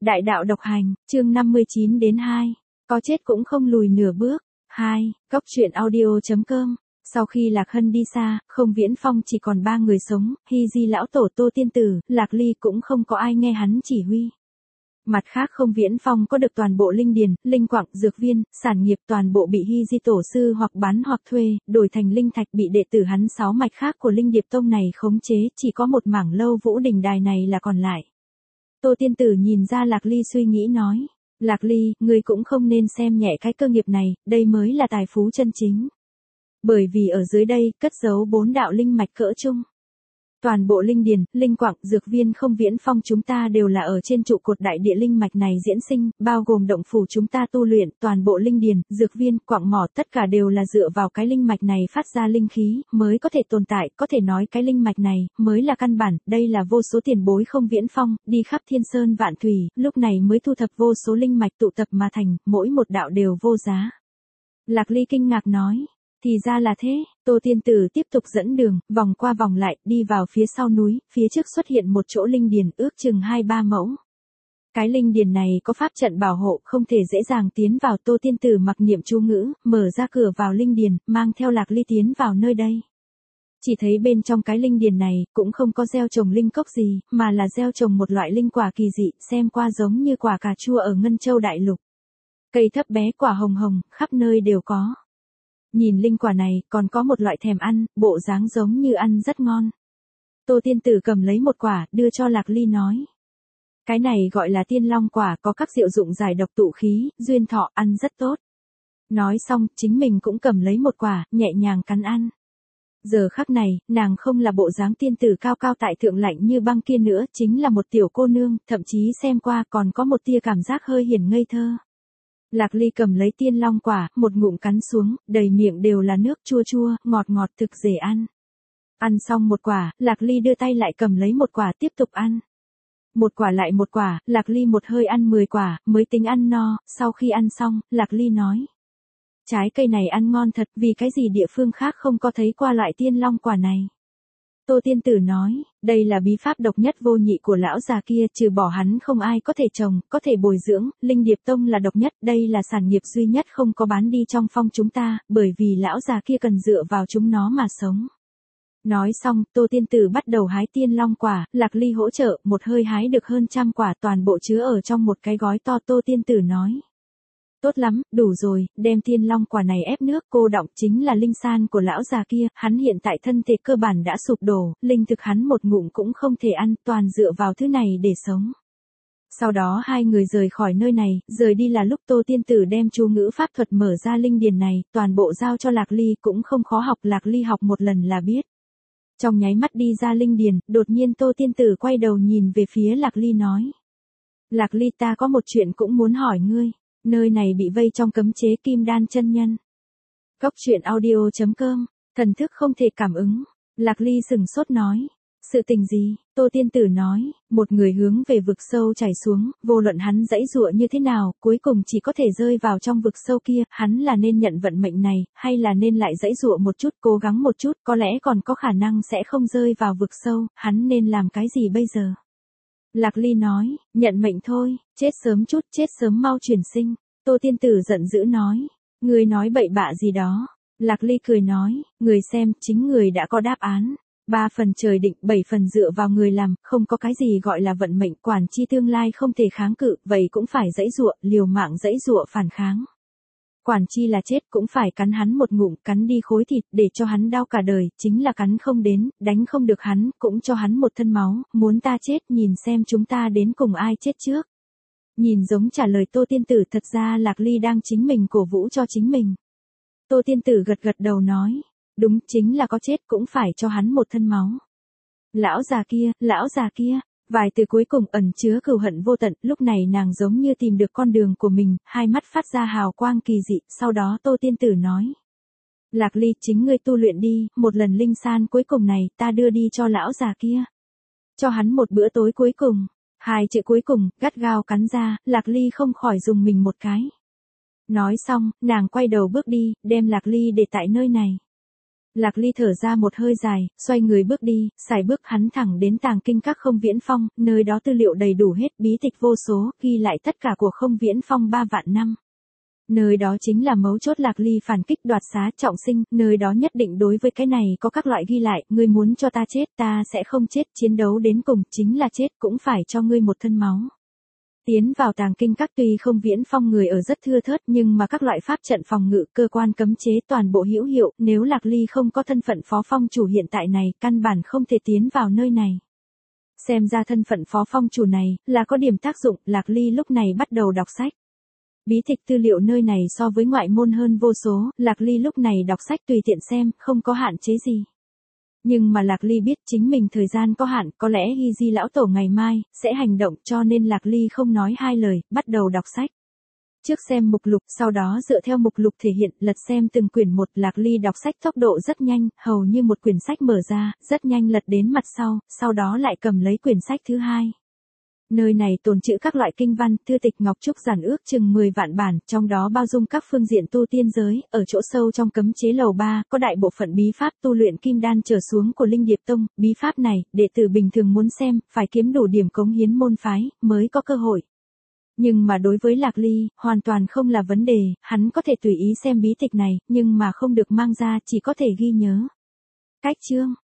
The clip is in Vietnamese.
Đại đạo độc hành, chương 59 đến 2. Có chết cũng không lùi nửa bước. 2. Cốc truyện audio.com. Sau khi Lạc Hân đi xa, Không Viễn Phong chỉ còn 3 người sống, Hy Di lão tổ Tô Tiên Tử, Lạc Ly cũng không có ai nghe hắn chỉ huy. Mặt khác Không Viễn Phong có được toàn bộ linh điền, linh quặng, dược viên, sản nghiệp toàn bộ bị Hy Di tổ sư hoặc bán hoặc thuê, đổi thành linh thạch bị đệ tử hắn 6 mạch khác của Linh Điệp Tông này khống chế, chỉ có một mảng Lâu Vũ đỉnh đài này là còn lại. Tô Tiên Tử nhìn ra Lạc Ly suy nghĩ nói, Lạc Ly, ngươi cũng không nên xem nhẹ cái cơ nghiệp này, đây mới là tài phú chân chính. Bởi vì ở dưới đây, cất giấu 4 đạo linh mạch cỡ chung. Toàn bộ linh điền, linh quặng, dược viên Không Viễn Phong chúng ta đều là ở trên trụ cột đại địa linh mạch này diễn sinh, bao gồm động phủ chúng ta tu luyện, toàn bộ linh điền, dược viên, quặng mỏ tất cả đều là dựa vào cái linh mạch này phát ra linh khí, mới có thể tồn tại, có thể nói cái linh mạch này, mới là căn bản, đây là vô số tiền bối Không Viễn Phong, đi khắp thiên sơn vạn thủy, lúc này mới thu thập vô số linh mạch tụ tập mà thành, mỗi một đạo đều vô giá. Lạc Ly kinh ngạc nói. Thì ra là thế, Tô Tiên Tử tiếp tục dẫn đường, vòng qua vòng lại, đi vào phía sau núi, phía trước xuất hiện một chỗ linh điền ước chừng 2-3 mẫu. Cái linh điền này có pháp trận bảo hộ, không thể dễ dàng tiến vào. Tô Tiên Tử mặc niệm chú ngữ, mở ra cửa vào linh điền, mang theo Lạc Ly tiến vào nơi đây. Chỉ thấy bên trong cái linh điền này, cũng không có gieo trồng linh cốc gì, mà là gieo trồng một loại linh quả kỳ dị, xem qua giống như quả cà chua ở Ngân Châu Đại Lục. Cây thấp bé quả hồng hồng, khắp nơi đều có. Nhìn linh quả này, còn có một loại thèm ăn, bộ dáng giống như ăn rất ngon. Tô Tiên Tử cầm lấy một quả, đưa cho Lạc Ly nói. Cái này gọi là tiên long quả, có các diệu dụng giải độc tụ khí, duyên thọ, ăn rất tốt. Nói xong, chính mình cũng cầm lấy một quả, nhẹ nhàng cắn ăn. Giờ khắc này, nàng không là bộ dáng tiên tử cao cao tại thượng lạnh như băng kia nữa, chính là một tiểu cô nương, thậm chí xem qua còn có một tia cảm giác hơi hiền ngây thơ. Lạc Ly cầm lấy tiên long quả, một ngụm cắn xuống, đầy miệng đều là nước chua chua, ngọt ngọt thực dễ ăn. Ăn xong một quả, Lạc Ly đưa tay lại cầm lấy một quả tiếp tục ăn. Một quả lại một quả, Lạc Ly một hơi ăn 10 quả, mới tính ăn no, sau khi ăn xong, Lạc Ly nói. Trái cây này ăn ngon thật, vì cái gì địa phương khác không có thấy qua loại tiên long quả này. Tô Tiên Tử nói, đây là bí pháp độc nhất vô nhị của lão già kia, trừ bỏ hắn không ai có thể trồng, có thể bồi dưỡng, Linh Điệp Tông là độc nhất, đây là sản nghiệp duy nhất không có bán đi trong phong chúng ta, bởi vì lão già kia cần dựa vào chúng nó mà sống. Nói xong, Tô Tiên Tử bắt đầu hái tiên long quả, Lạc Ly hỗ trợ, một hơi hái được hơn 100 quả, toàn bộ chứa ở trong một cái gói to. Tô Tiên Tử nói. Tốt lắm, đủ rồi, đem tiên long quả này ép nước cô đọng, chính là linh san của lão già kia, hắn hiện tại thân thể cơ bản đã sụp đổ, linh thực hắn một ngụm cũng không thể ăn, toàn dựa vào thứ này để sống. Sau đó hai người rời khỏi nơi này, rời đi là lúc Tô Tiên Tử đem chú ngữ pháp thuật mở ra linh điền này, toàn bộ giao cho Lạc Ly, cũng không khó học, Lạc Ly học một lần là biết. Trong nháy mắt đi ra linh điền, đột nhiên Tô Tiên Tử quay đầu nhìn về phía Lạc Ly nói. Lạc Ly, ta có một chuyện cũng muốn hỏi ngươi. Nơi này bị vây trong cấm chế Kim Đan chân nhân. Cốc truyện audio.com, thần thức không thể cảm ứng. Lạc Ly sừng sốt nói. Sự tình gì? Tô Tiên Tử nói, một người hướng về vực sâu chảy xuống, vô luận hắn giãy giụa như thế nào, cuối cùng chỉ có thể rơi vào trong vực sâu kia, hắn là nên nhận vận mệnh này, hay là nên lại giãy giụa một chút, cố gắng một chút, có lẽ còn có khả năng sẽ không rơi vào vực sâu, hắn nên làm cái gì bây giờ? Lạc Ly nói, nhận mệnh thôi, chết sớm chút, chết sớm mau chuyển sinh. Tô Tiên Tử giận dữ nói, người nói bậy bạ gì đó. Lạc Ly cười nói, người xem, chính người đã có đáp án. 3 phần trời định, 7 phần dựa vào người làm, không có cái gì gọi là vận mệnh, quản chi tương lai không thể kháng cự, vậy cũng phải giãy giụa, liều mạng giãy giụa phản kháng. Quản chi là chết cũng phải cắn hắn một ngụm, cắn đi khối thịt, để cho hắn đau cả đời, chính là cắn không đến, đánh không được hắn, cũng cho hắn một thân máu, muốn ta chết, nhìn xem chúng ta đến cùng ai chết trước. Nhìn giống trả lời Tô Tiên Tử, thật ra Lạc Ly đang chính mình cổ vũ cho chính mình. Tô Tiên Tử gật gật đầu nói, đúng, chính là có chết cũng phải cho hắn một thân máu. Lão già kia. Vài từ cuối cùng ẩn chứa cừu hận vô tận, lúc này nàng giống như tìm được con đường của mình, hai mắt phát ra hào quang kỳ dị, sau đó Tô Tiên Tử nói. Lạc Ly, chính ngươi tu luyện đi, một lần linh san cuối cùng này, ta đưa đi cho lão già kia. Cho hắn một bữa tối cuối cùng, 2 chữ cuối cùng, gắt gao cắn ra, Lạc Ly không khỏi dùng mình một cái. Nói xong, nàng quay đầu bước đi, đem Lạc Ly để tại nơi này. Lạc Ly thở ra một hơi dài, xoay người bước đi, xài bước hắn thẳng đến tàng kinh các Không Viễn Phong, nơi đó tư liệu đầy đủ hết, bí tịch vô số, ghi lại tất cả của Không Viễn Phong 3 vạn năm. Nơi đó chính là mấu chốt Lạc Ly phản kích đoạt xá trọng sinh, nơi đó nhất định đối với cái này có các loại ghi lại, ngươi muốn cho ta chết, ta sẽ không chết, chiến đấu đến cùng, chính là chết cũng phải cho ngươi một thân máu. Tiến vào tàng kinh các tuy Không Viễn Phong người ở rất thưa thớt nhưng mà các loại pháp trận phòng ngự cơ quan cấm chế toàn bộ hữu hiệu, nếu Lạc Ly không có thân phận phó phong chủ hiện tại này, căn bản không thể tiến vào nơi này. Xem ra thân phận phó phong chủ này, là có điểm tác dụng, Lạc Ly lúc này bắt đầu đọc sách. Bí tịch tư liệu nơi này so với ngoại môn hơn vô số, Lạc Ly lúc này đọc sách tùy tiện xem, không có hạn chế gì. Nhưng mà Lạc Ly biết chính mình thời gian có hạn, có lẽ Hy Di lão tổ ngày mai sẽ hành động, cho nên Lạc Ly không nói hai lời, bắt đầu đọc sách. Trước xem mục lục, sau đó dựa theo mục lục thể hiện, lật xem từng quyển một, Lạc Ly đọc sách tốc độ rất nhanh, hầu như một quyển sách mở ra, rất nhanh lật đến mặt sau đó lại cầm lấy quyển sách thứ hai. Nơi này tồn trữ các loại kinh văn, thư tịch ngọc trúc giản ước chừng 10 vạn bản, trong đó bao dung các phương diện tu tiên giới, ở chỗ sâu trong cấm chế lầu 3, có đại bộ phận bí pháp tu luyện kim đan trở xuống của Linh Điệp Tông, bí pháp này, đệ tử bình thường muốn xem, phải kiếm đủ điểm cống hiến môn phái, mới có cơ hội. Nhưng mà đối với Lạc Ly, hoàn toàn không là vấn đề, hắn có thể tùy ý xem bí tịch này, nhưng mà không được mang ra, chỉ có thể ghi nhớ. Cách chương